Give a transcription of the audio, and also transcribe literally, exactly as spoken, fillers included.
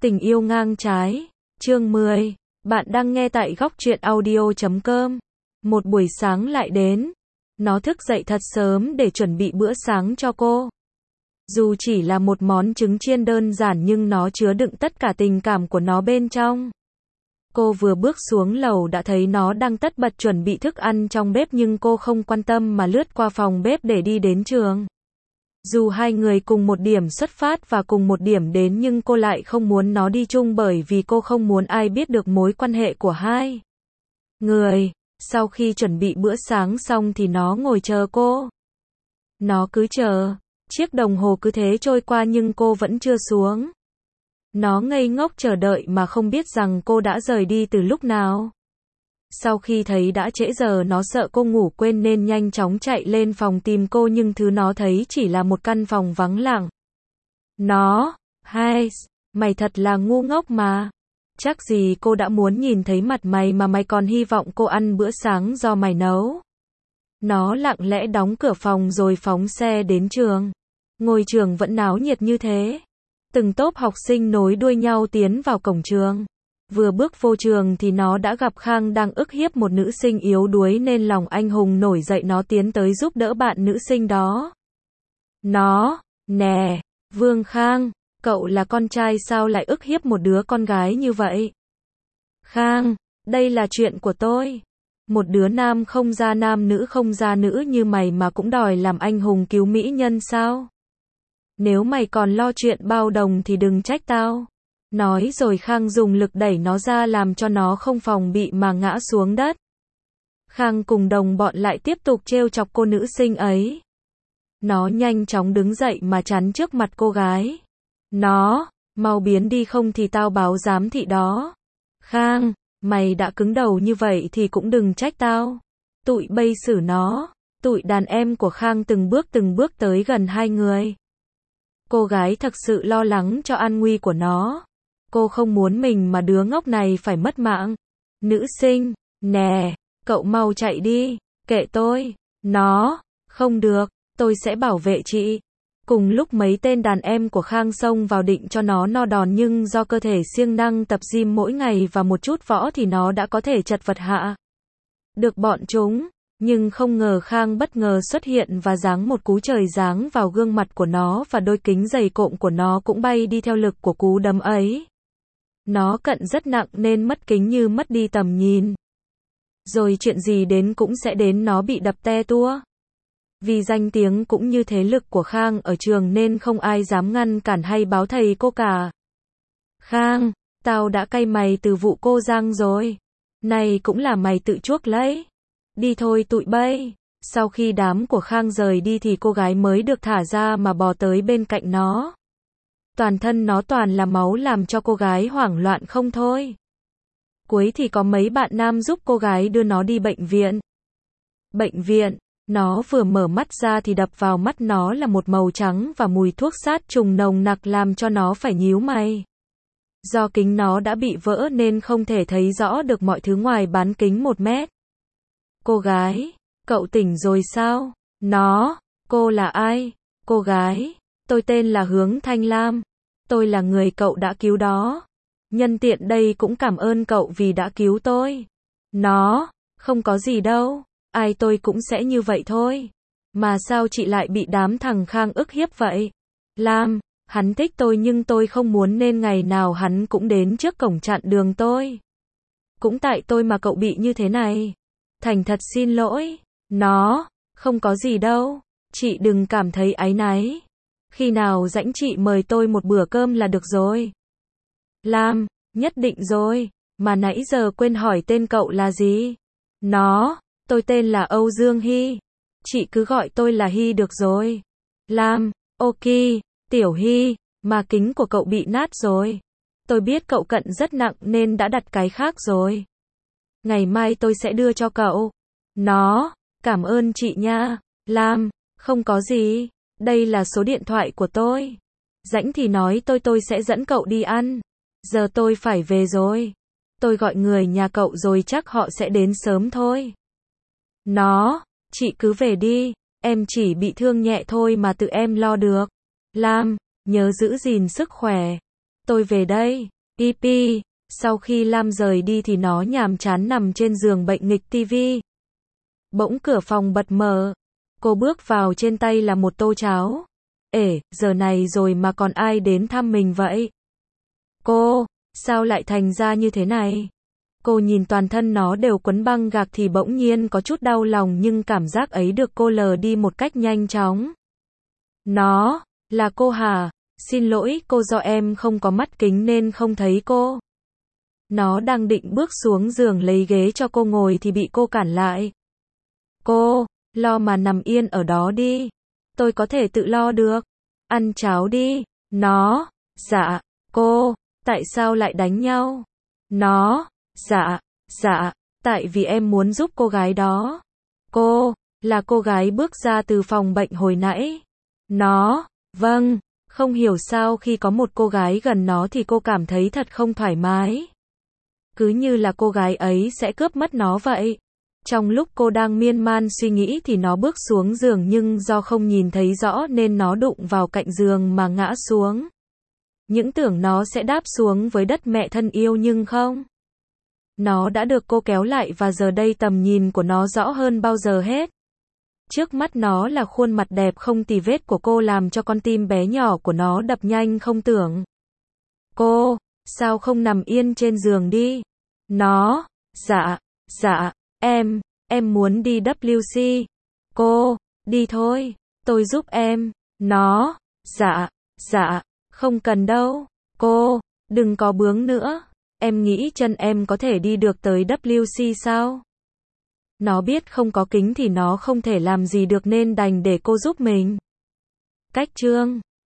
Tình yêu ngang trái, chương mười. Bạn đang nghe tại góc truyện audio chấm com. Một buổi sáng lại đến. Nó thức dậy thật sớm để chuẩn bị bữa sáng cho cô. Dù chỉ là một món trứng chiên đơn giản nhưng nó chứa đựng tất cả tình cảm của nó bên trong. Cô vừa bước xuống lầu đã thấy nó đang tất bật chuẩn bị thức ăn trong bếp nhưng cô không quan tâm mà lướt qua phòng bếp để đi đến trường. Dù hai người cùng một điểm xuất phát và cùng một điểm đến nhưng cô lại không muốn nó đi chung bởi vì cô không muốn ai biết được mối quan hệ của hai người. Sau khi chuẩn bị bữa sáng xong thì nó ngồi chờ cô. Nó cứ chờ. Chiếc đồng hồ cứ thế trôi qua nhưng cô vẫn chưa xuống. Nó ngây ngốc chờ đợi mà không biết rằng cô đã rời đi từ lúc nào. Sau khi thấy đã trễ giờ nó sợ cô ngủ quên nên nhanh chóng chạy lên phòng tìm cô nhưng thứ nó thấy chỉ là một căn phòng vắng lặng. Nó, hai, mày thật là ngu ngốc mà. Chắc gì cô đã muốn nhìn thấy mặt mày mà mày còn hy vọng cô ăn bữa sáng do mày nấu. Nó lặng lẽ đóng cửa phòng rồi phóng xe đến trường. Ngôi trường vẫn náo nhiệt như thế. Từng tốp học sinh nối đuôi nhau tiến vào cổng trường. Vừa bước vô trường thì nó đã gặp Khang đang ức hiếp một nữ sinh yếu đuối nên lòng anh hùng nổi dậy, nó tiến tới giúp đỡ bạn nữ sinh đó. Nó, nè, Vương Khang, cậu là con trai sao lại ức hiếp một đứa con gái như vậy? Khang, đây là chuyện của tôi. Một đứa nam không ra nam nữ không ra nữ như mày mà cũng đòi làm anh hùng cứu mỹ nhân sao? Nếu mày còn lo chuyện bao đồng thì đừng trách tao. Nói rồi Khang dùng lực đẩy nó ra làm cho nó không phòng bị mà ngã xuống đất. Khang cùng đồng bọn lại tiếp tục trêu chọc cô nữ sinh ấy. Nó nhanh chóng đứng dậy mà chắn trước mặt cô gái. Nó, mau biến đi không thì tao báo giám thị đó. Khang, mày đã cứng đầu như vậy thì cũng đừng trách tao. Tụi bây xử nó. Tụi đàn em của Khang từng bước từng bước tới gần hai người. Cô gái thật sự lo lắng cho an nguy của nó. Cô không muốn mình mà đứa ngốc này phải mất mạng. Nữ sinh, nè, cậu mau chạy đi, kệ tôi. Nó, không được, tôi sẽ bảo vệ chị. Cùng lúc mấy tên đàn em của Khang xông vào định cho nó no đòn nhưng do cơ thể siêng năng tập gym mỗi ngày và một chút võ thì nó đã có thể chật vật hạ được bọn chúng. Nhưng không ngờ Khang bất ngờ xuất hiện và giáng một cú trời giáng vào gương mặt của nó và đôi kính dày cộm của nó cũng bay đi theo lực của cú đấm ấy. Nó cận rất nặng nên mất kính như mất đi tầm nhìn. Rồi chuyện gì đến cũng sẽ đến, nó bị đập te tua. Vì danh tiếng cũng như thế lực của Khang ở trường nên không ai dám ngăn cản hay báo thầy cô cả. Khang, tao đã cay mày từ vụ cô Giang rồi. Này cũng là mày tự chuốc lấy. Đi thôi tụi bay. Sau khi đám của Khang rời đi thì cô gái mới được thả ra mà bò tới bên cạnh nó. Toàn thân nó toàn là máu làm cho cô gái hoảng loạn không thôi. Cuối thì có mấy bạn nam giúp cô gái đưa nó đi bệnh viện. Bệnh viện, nó vừa mở mắt ra thì đập vào mắt nó là một màu trắng và mùi thuốc sát trùng nồng nặc làm cho nó phải nhíu mày. Do kính nó đã bị vỡ nên không thể thấy rõ được mọi thứ ngoài bán kính một mét. Cô gái, cậu tỉnh rồi sao? Nó, cô là ai? Cô gái, tôi tên là Hướng Thanh Lam. Tôi là người cậu đã cứu đó. Nhân tiện đây cũng cảm ơn cậu vì đã cứu tôi. Nó, không có gì đâu. Ai tôi cũng sẽ như vậy thôi. Mà sao chị lại bị đám thằng Khang ức hiếp vậy? Lam, hắn thích tôi nhưng tôi không muốn nên ngày nào hắn cũng đến trước cổng chặn đường tôi. Cũng tại tôi mà cậu bị như thế này. Thành thật xin lỗi. Nó, không có gì đâu. Chị đừng cảm thấy áy náy. Khi nào rảnh chị mời tôi một bữa cơm là được rồi. Lam, nhất định rồi. Mà nãy giờ quên hỏi tên cậu là gì? Nó, tôi tên là Âu Dương Hy. Chị cứ gọi tôi là Hy được rồi. Lam, ok, Tiểu Hy, mà kính của cậu bị nát rồi. Tôi biết cậu cận rất nặng nên đã đặt cái khác rồi. Ngày mai tôi sẽ đưa cho cậu. Nó, cảm ơn chị nha. Lam, không có gì. Đây là số điện thoại của tôi. Rảnh thì nói tôi tôi sẽ dẫn cậu đi ăn. Giờ tôi phải về rồi. Tôi gọi người nhà cậu rồi chắc họ sẽ đến sớm thôi. Nó, chị cứ về đi. Em chỉ bị thương nhẹ thôi mà tự em lo được. Lam, nhớ giữ gìn sức khỏe. Tôi về đây. i pê. Sau khi Lam rời đi thì nó nhàm chán nằm trên giường bệnh nghịch tivi. Bỗng cửa phòng bật mở. Cô bước vào, trên tay là một tô cháo. Ể, giờ này rồi mà còn ai đến thăm mình vậy? Cô, sao lại thành ra như thế này? Cô nhìn toàn thân nó đều quấn băng gạc thì bỗng nhiên có chút đau lòng, nhưng cảm giác ấy được cô lờ đi một cách nhanh chóng. Nó, là cô hả? Xin lỗi cô, do em không có mắt kính nên không thấy cô. Nó đang định bước xuống giường lấy ghế cho cô ngồi thì bị cô cản lại. Cô, lo mà nằm yên ở đó đi. Tôi có thể tự lo được. Ăn cháo đi. Nó, dạ, cô, tại sao lại đánh nhau? Nó, dạ, dạ, tại vì em muốn giúp cô gái đó. Cô, là cô gái bước ra từ phòng bệnh hồi nãy. Nó, vâng, không hiểu sao khi có một cô gái gần nó thì cô cảm thấy thật không thoải mái. Cứ như là cô gái ấy sẽ cướp mất nó vậy. Trong lúc cô đang miên man suy nghĩ thì nó bước xuống giường, nhưng do không nhìn thấy rõ nên nó đụng vào cạnh giường mà ngã xuống. Những tưởng nó sẽ đáp xuống với đất mẹ thân yêu nhưng không. Nó đã được cô kéo lại và giờ đây tầm nhìn của nó rõ hơn bao giờ hết. Trước mắt nó là khuôn mặt đẹp không tì vết của cô, làm cho con tim bé nhỏ của nó đập nhanh không tưởng. Cô, sao không nằm yên trên giường đi? Nó, dạ, dạ, em, em muốn đi vê kép xê. Cô, đi thôi, tôi giúp em. Nó, dạ, dạ, không cần đâu. Cô, đừng có bướng nữa. Em nghĩ chân em có thể đi được tới vê kép xê sao? Nó biết không có kính thì nó không thể làm gì được nên đành để cô giúp mình. Cách chương